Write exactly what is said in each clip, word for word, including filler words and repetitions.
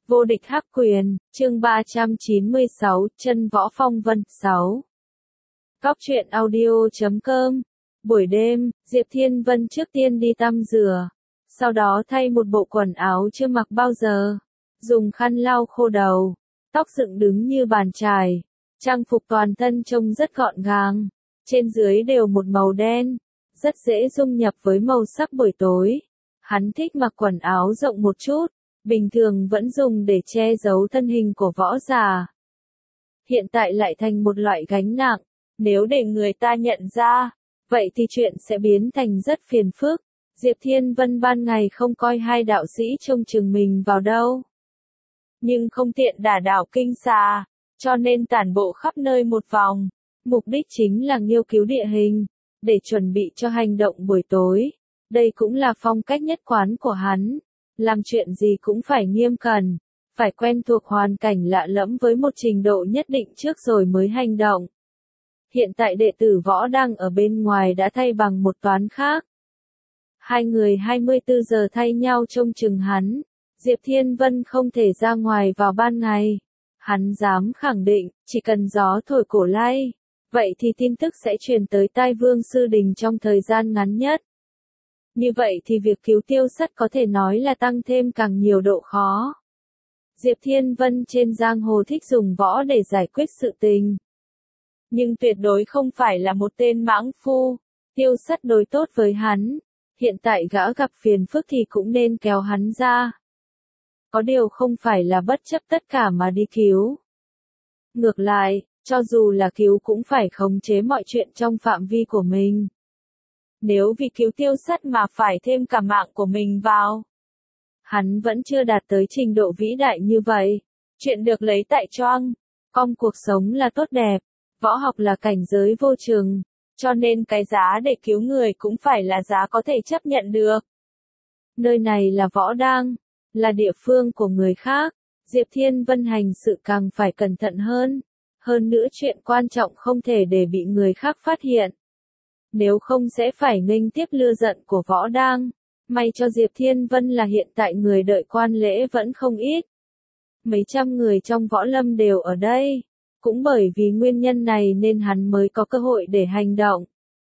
Vô địch hắc quyền, chương ba trăm chín mươi sáu, chân võ phong vân, sáu. Cóc truyện audio chấm com. Buổi đêm, Diệp Thiên Vân trước tiên đi tắm rửa, sau đó thay một bộ quần áo chưa mặc bao giờ, dùng khăn lau khô đầu, tóc dựng đứng như bàn chải, trang phục toàn thân trông rất gọn gàng, trên dưới đều một màu đen, rất dễ dung nhập với màu sắc buổi tối. Hắn thích mặc quần áo rộng một chút, bình thường vẫn dùng để che giấu thân hình của võ giả. Hiện tại lại thành một loại gánh nặng, nếu để người ta nhận ra, vậy thì chuyện sẽ biến thành rất phiền phức. Diệp Thiên Vân ban ngày không coi hai đạo sĩ trông chừng mình vào đâu. Nhưng không tiện đả đảo kinh xà, cho nên tản bộ khắp nơi một vòng. Mục đích chính là nghiên cứu địa hình, để chuẩn bị cho hành động buổi tối. Đây cũng là phong cách nhất quán của hắn. Làm chuyện gì cũng phải nghiêm cẩn, phải quen thuộc hoàn cảnh lạ lẫm với một trình độ nhất định trước rồi mới hành động. Hiện tại đệ tử võ đang ở bên ngoài đã thay bằng một toán khác. Hai người hai mươi tư giờ thay nhau trông chừng hắn. Diệp Thiên Vân không thể ra ngoài vào ban ngày. Hắn dám khẳng định, chỉ cần gió thổi cổ lay, vậy thì tin tức sẽ truyền tới tai Vương Sư Đình trong thời gian ngắn nhất. Như vậy thì việc cứu Tiêu Sắt có thể nói là tăng thêm càng nhiều độ khó. Diệp Thiên Vân trên giang hồ thích dùng võ để giải quyết sự tình. Nhưng tuyệt đối không phải là một tên mãng phu. Tiêu Sắt đối tốt với hắn. Hiện tại gã gặp phiền phức thì cũng nên kéo hắn ra. Có điều không phải là bất chấp tất cả mà đi cứu. Ngược lại, cho dù là cứu cũng phải khống chế mọi chuyện trong phạm vi của mình. Nếu vì cứu Tiêu Sắt mà phải thêm cả mạng của mình vào, hắn vẫn chưa đạt tới trình độ vĩ đại như vậy. Chuyện được lấy tại choang, cong cuộc sống là tốt đẹp, võ học là cảnh giới vô chừng, cho nên cái giá để cứu người cũng phải là giá có thể chấp nhận được. Nơi này là võ đang, là địa phương của người khác, Diệp Thiên Vân hành sự càng phải cẩn thận hơn. Hơn nữa chuyện quan trọng không thể để bị người khác phát hiện. Nếu không sẽ phải nghênh tiếp lừa giận của võ đang. May cho Diệp Thiên Vân là hiện tại người đợi quan lễ vẫn không ít. Mấy trăm người trong võ lâm đều ở đây. Cũng bởi vì nguyên nhân này nên hắn mới có cơ hội để hành động.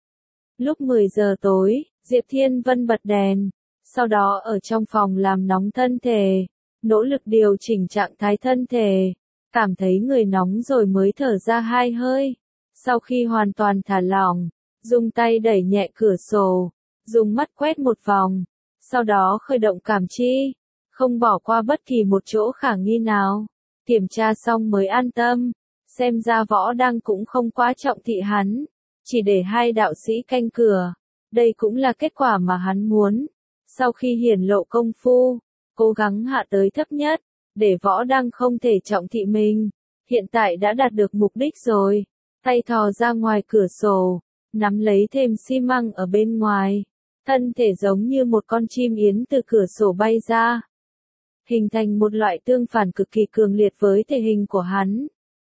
Lúc mười giờ tối, Diệp Thiên Vân bật đèn. Sau đó ở trong phòng làm nóng thân thể. Nỗ lực điều chỉnh trạng thái thân thể. Cảm thấy người nóng rồi mới thở ra hai hơi. Sau khi hoàn toàn thả lỏng, dùng tay đẩy nhẹ cửa sổ, dùng mắt quét một vòng, sau đó khởi động cảm chi, không bỏ qua bất kỳ một chỗ khả nghi nào, kiểm tra xong mới an tâm, xem ra võ đang cũng không quá trọng thị hắn, chỉ để hai đạo sĩ canh cửa, đây cũng là kết quả mà hắn muốn. Sau khi hiển lộ công phu, cố gắng hạ tới thấp nhất, để võ đang không thể trọng thị mình, hiện tại đã đạt được mục đích rồi, tay thò ra ngoài cửa sổ. Nắm lấy thêm xi măng ở bên ngoài, thân thể giống như một con chim yến từ cửa sổ bay ra, hình thành một loại tương phản cực kỳ cường liệt với thể hình của hắn.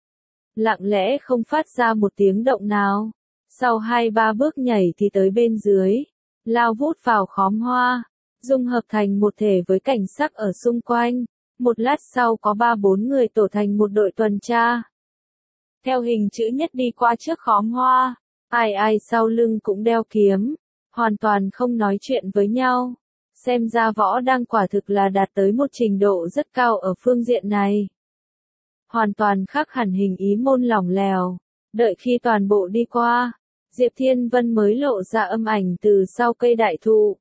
Lặng lẽ không phát ra một tiếng động nào, sau hai ba bước nhảy thì tới bên dưới, lao vút vào khóm hoa, dung hợp thành một thể với cảnh sắc ở xung quanh. Một lát sau có ba bốn người tổ thành một đội tuần tra. Theo hình chữ nhất đi qua trước khóm hoa. Ai ai sau lưng cũng đeo kiếm, hoàn toàn không nói chuyện với nhau. Xem ra võ đang quả thực là đạt tới một trình độ rất cao ở phương diện này. Hoàn toàn khác hẳn hình ý môn lỏng lẻo. Đợi khi toàn bộ đi qua, Diệp Thiên Vân mới lộ ra âm ảnh từ sau cây đại thụ.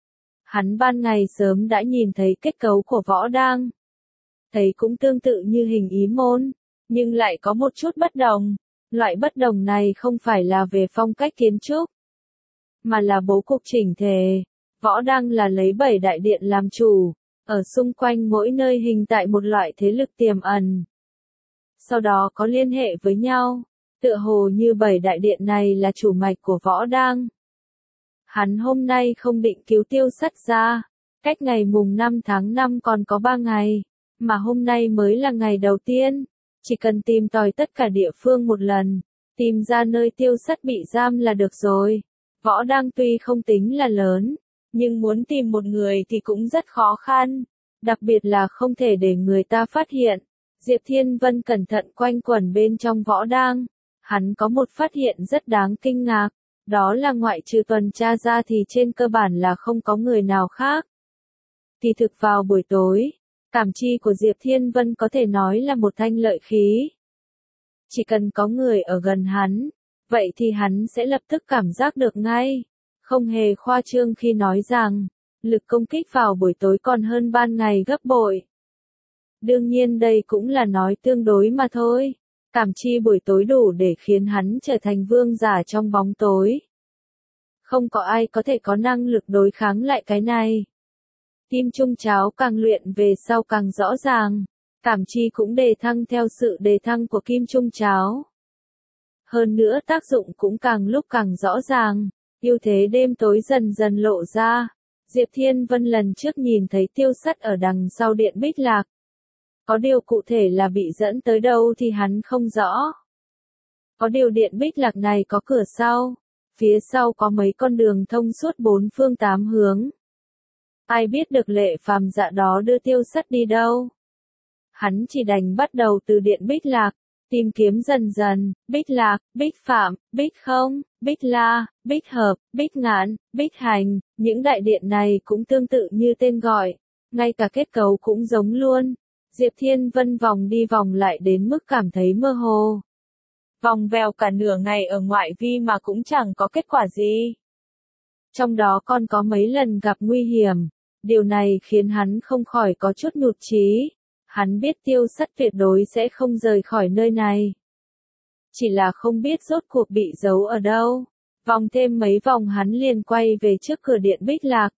Hắn ban ngày sớm đã nhìn thấy kết cấu của võ đang. Thấy cũng tương tự như hình ý môn, nhưng lại có một chút bất đồng. Loại bất đồng này không phải là về phong cách kiến trúc, mà là bố cục chỉnh thể. Võ đang là lấy bảy đại điện làm chủ, ở xung quanh mỗi nơi hình tại một loại thế lực tiềm ẩn. Sau đó có liên hệ với nhau, tựa hồ như bảy đại điện này là chủ mạch của võ đang. Hắn hôm nay không định cứu Tiêu Sắt ra, cách ngày mùng năm tháng năm còn có ba ngày, mà hôm nay mới là ngày đầu tiên. Chỉ cần tìm tòi tất cả địa phương một lần, tìm ra nơi Tiêu Sắt bị giam là được rồi. Võ đang tuy không tính là lớn, nhưng muốn tìm một người thì cũng rất khó khăn. đặc biệt là không thể để người ta phát hiện. Diệp Thiên Vân cẩn thận quanh quẩn bên trong võ đang, hắn có một phát hiện rất đáng kinh ngạc, đó là ngoại trừ tuần tra ra thì trên cơ bản là không có người nào khác. Kỳ thực vào buổi tối, cảm chi của Diệp Thiên Vân có thể nói là một thanh lợi khí. Chỉ cần có người ở gần hắn, vậy thì hắn sẽ lập tức cảm giác được ngay, không hề khoa trương khi nói rằng, lực công kích vào buổi tối còn hơn ban ngày gấp bội. Đương nhiên đây cũng là nói tương đối mà thôi, cảm chi buổi tối đủ để khiến hắn trở thành vương giả trong bóng tối. Không có ai có thể có năng lực đối kháng lại cái này. Kim Trung Cháo càng luyện về sau càng rõ ràng, cảm chi cũng đề thăng theo sự đề thăng của Kim Trung Cháo. Hơn nữa tác dụng cũng càng lúc càng rõ ràng, ưu thế đêm tối dần dần lộ ra. Diệp Thiên Vân lần trước nhìn thấy Tiêu Sắt ở đằng sau Điện Bích Lạc. Có điều cụ thể là bị dẫn tới đâu thì hắn không rõ. Có điều Điện Bích Lạc này có cửa sau, phía sau có mấy con đường thông suốt bốn phương tám hướng. Ai biết được Lệ Phàm dạ đó đưa Tiêu Sắt đi đâu. Hắn chỉ đành bắt đầu từ Điện Bích Lạc, tìm kiếm dần dần, Bích Lạc, Bích Phạm, Bích Không, Bích La, Bích Hợp, Bích Ngạn, Bích Hành, những đại điện này cũng tương tự như tên gọi, ngay cả kết cấu cũng giống luôn. Diệp Thiên Vân vòng đi vòng lại đến mức cảm thấy mơ hồ. Vòng vèo cả nửa ngày ở ngoại vi mà cũng chẳng có kết quả gì. Trong đó còn có mấy lần gặp nguy hiểm, điều này khiến hắn không khỏi có chút nhụt chí. Hắn biết Tiêu Sắt tuyệt đối sẽ không rời khỏi nơi này. Chỉ là không biết rốt cuộc bị giấu ở đâu. Vòng thêm mấy vòng hắn liền quay về trước cửa Điện Bích Lạc.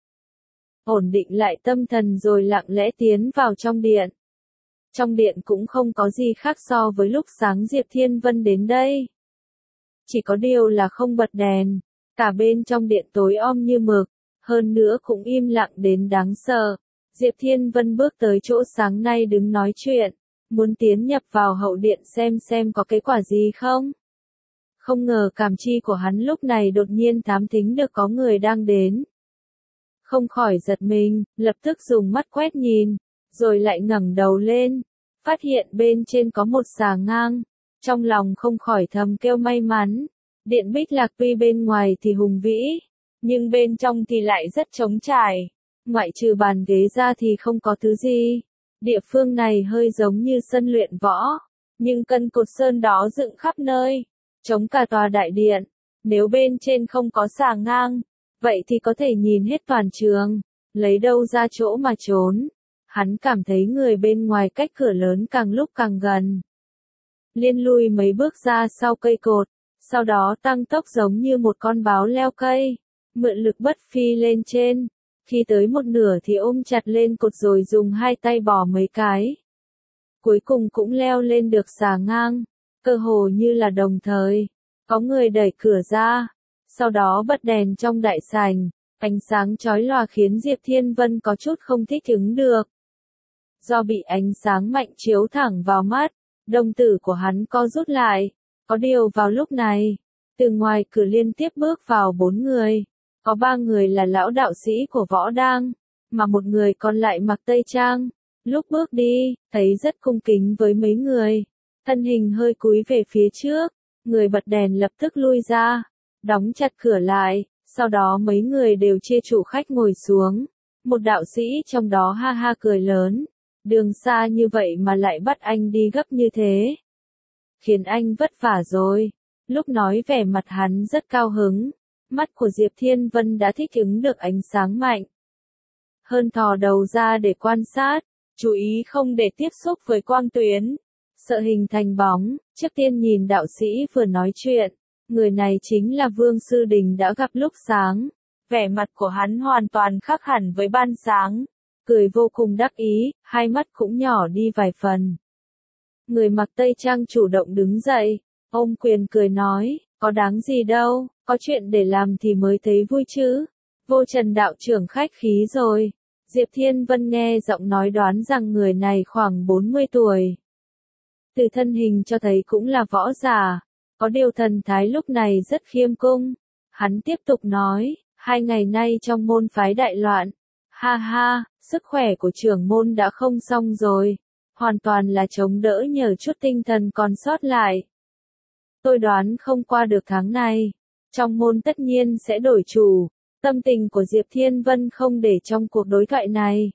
Ổn định lại tâm thần rồi lặng lẽ tiến vào trong điện. Trong điện cũng không có gì khác so với lúc sáng Diệp Thiên Vân đến đây. Chỉ có điều là không bật đèn, cả bên trong điện tối om như mực, hơn nữa cũng im lặng đến đáng sợ. Diệp Thiên Vân bước tới chỗ sáng nay đứng nói chuyện, muốn tiến nhập vào hậu điện xem xem có kết quả gì không. Không ngờ cảm chi của hắn lúc này đột nhiên thám thính được có người đang đến. Không khỏi giật mình, lập tức dùng mắt quét nhìn, rồi lại ngẩng đầu lên, phát hiện bên trên có một xà ngang, trong lòng không khỏi thầm kêu may mắn. Điện Bích Lạc tuy bên ngoài thì hùng vĩ, nhưng bên trong thì lại rất trống trải. Ngoại trừ bàn ghế ra thì không có thứ gì. Địa phương này hơi giống như sân luyện võ, nhưng cân cột sơn đó dựng khắp nơi, chống cả tòa đại điện. Nếu bên trên không có xà ngang, vậy thì có thể nhìn hết toàn trường, lấy đâu ra chỗ mà trốn. Hắn cảm thấy người bên ngoài cách cửa lớn càng lúc càng gần. Liên lui mấy bước ra sau cây cột, sau đó tăng tốc giống như một con báo leo cây, mượn lực bất phi lên trên. Khi tới một nửa thì ôm chặt lên cột rồi dùng hai tay bỏ mấy cái. Cuối cùng cũng leo lên được xà ngang, cơ hồ như là đồng thời. Có người đẩy cửa ra, sau đó bật đèn trong đại sảnh, ánh sáng chói lòa khiến Diệp Thiên Vân có chút không thích ứng được. Do bị ánh sáng mạnh chiếu thẳng vào mắt, đồng tử của hắn co rút lại. Có điều vào lúc này, từ ngoài cửa liên tiếp bước vào bốn người. Có ba người là lão đạo sĩ của võ đang, mà một người còn lại mặc tây trang. Lúc bước đi, thấy rất cung kính với mấy người. Thân hình hơi cúi về phía trước, người bật đèn lập tức lui ra, đóng chặt cửa lại, sau đó mấy người đều chia chủ khách ngồi xuống. Một đạo sĩ trong đó ha ha cười lớn, đường xa như vậy mà lại bắt anh đi gấp như thế. Khiến anh vất vả rồi. Lúc nói vẻ mặt hắn rất cao hứng. Mắt của Diệp Thiên Vân đã thích ứng được ánh sáng mạnh. Hơn thò đầu ra để quan sát, chú ý không để tiếp xúc với quang tuyến. Sợ hình thành bóng, trước tiên nhìn đạo sĩ vừa nói chuyện. Người này chính là Vương Sư Đình đã gặp lúc sáng. Vẻ mặt của hắn hoàn toàn khác hẳn với ban sáng. Cười vô cùng đắc ý, hai mắt cũng nhỏ đi vài phần. Người mặc tây trang chủ động đứng dậy, ôm quyền cười nói, có đáng gì đâu. Có chuyện để làm thì mới thấy vui chứ. Vô Trần đạo trưởng khách khí rồi. Diệp Thiên Vân nghe giọng nói đoán rằng người này khoảng bốn mươi tuổi. Từ thân hình cho thấy cũng là võ giả. Có điều thần thái lúc này rất khiêm cung. Hắn tiếp tục nói, hai ngày nay trong môn phái đại loạn. Ha ha, sức khỏe của trưởng môn đã không xong rồi. Hoàn toàn là chống đỡ nhờ chút tinh thần còn sót lại. Tôi đoán không qua được tháng này. Trong môn tất nhiên sẽ đổi chủ. Tâm tình của Diệp Thiên Vân không để trong cuộc đối thoại này.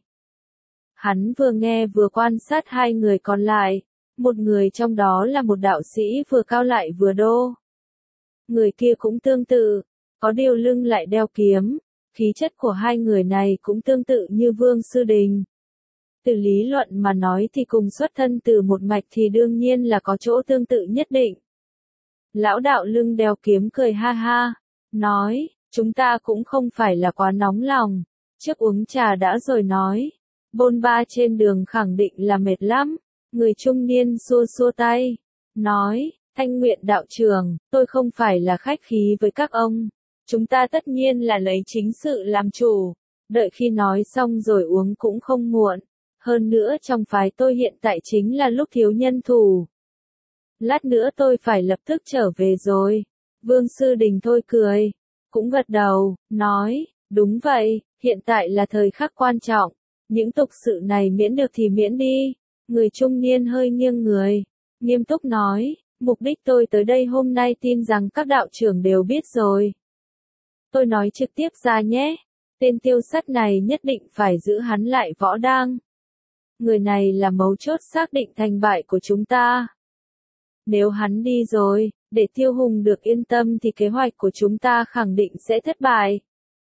Hắn vừa nghe vừa quan sát hai người còn lại. Một người trong đó là một đạo sĩ vừa cao lại vừa đô. Người kia cũng tương tự, có điều lưng lại đeo kiếm. Khí chất của hai người này cũng tương tự như Vương Sư Đình. Từ lý luận mà nói thì cùng xuất thân từ một mạch thì đương nhiên là có chỗ tương tự nhất định. Lão đạo lưng đeo kiếm cười ha ha, nói, chúng ta cũng không phải là quá nóng lòng. Trước uống trà đã rồi nói, bôn ba trên đường khẳng định là mệt lắm. Người trung niên xua xua tay, nói, Thanh Nguyện đạo trưởng, tôi không phải là khách khí với các ông. Chúng ta tất nhiên là lấy chính sự làm chủ. Đợi khi nói xong rồi uống cũng không muộn. Hơn nữa trong phái tôi hiện tại chính là lúc thiếu nhân thủ. Lát nữa tôi phải lập tức trở về rồi. Vương Sư Đình thôi cười, cũng gật đầu, nói, đúng vậy, hiện tại là thời khắc quan trọng. Những tục sự này miễn được thì miễn đi. Người trung niên hơi nghiêng người, nghiêm túc nói, mục đích tôi tới đây hôm nay tin rằng các đạo trưởng đều biết rồi. Tôi nói trực tiếp ra nhé, tên tiêu sắt này nhất định phải giữ hắn lại võ đang. Người này là mấu chốt xác định thành bại của chúng ta. Nếu hắn đi rồi, để Tiêu Hùng được yên tâm thì kế hoạch của chúng ta khẳng định sẽ thất bại.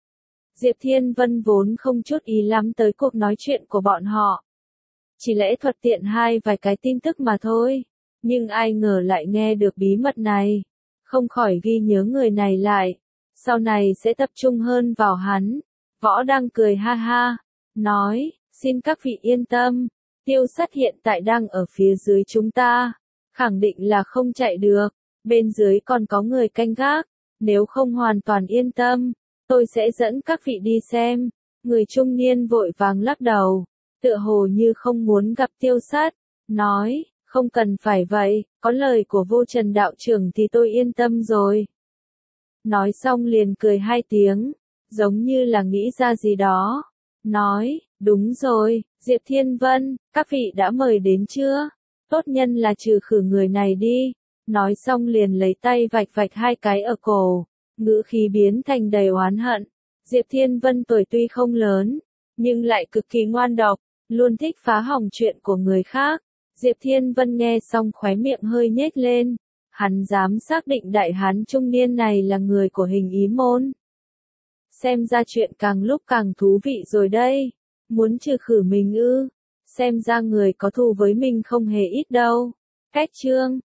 Diệp Thiên Vân vốn không chút ý lắm tới cuộc nói chuyện của bọn họ. Chỉ lẽ thuật tiện hai vài cái tin tức mà thôi. Nhưng ai ngờ lại nghe được bí mật này. Không khỏi ghi nhớ người này lại. Sau này sẽ tập trung hơn vào hắn. Võ đang cười ha ha. Nói, xin các vị yên tâm. Tiêu sắt hiện tại đang ở phía dưới chúng ta. Khẳng định là không chạy được. Bên dưới còn có người canh gác. Nếu không hoàn toàn yên tâm, tôi sẽ dẫn các vị đi xem. Người trung niên vội vàng lắc đầu. Tựa hồ như không muốn gặp tiêu sát. Nói, không cần phải vậy, có lời của Vô Trần đạo trưởng thì tôi yên tâm rồi. Nói xong liền cười hai tiếng, giống như là nghĩ ra gì đó. Nói, đúng rồi, Diệp Thiên Vân, các vị đã mời đến chưa? Tốt nhân là trừ khử người này đi. Nói xong liền lấy tay vạch vạch hai cái ở cổ, ngữ khí biến thành đầy oán hận. Diệp Thiên Vân tuổi tuy không lớn, nhưng lại cực kỳ ngoan độc, luôn thích phá hỏng chuyện của người khác. Diệp Thiên Vân nghe xong khóe miệng hơi nhếch lên, hắn dám xác định đại hán trung niên này là người của Hình Ý môn. Xem ra chuyện càng lúc càng thú vị rồi đây, muốn trừ khử mình ư, xem ra người có thù với mình không hề ít đâu. Cách chương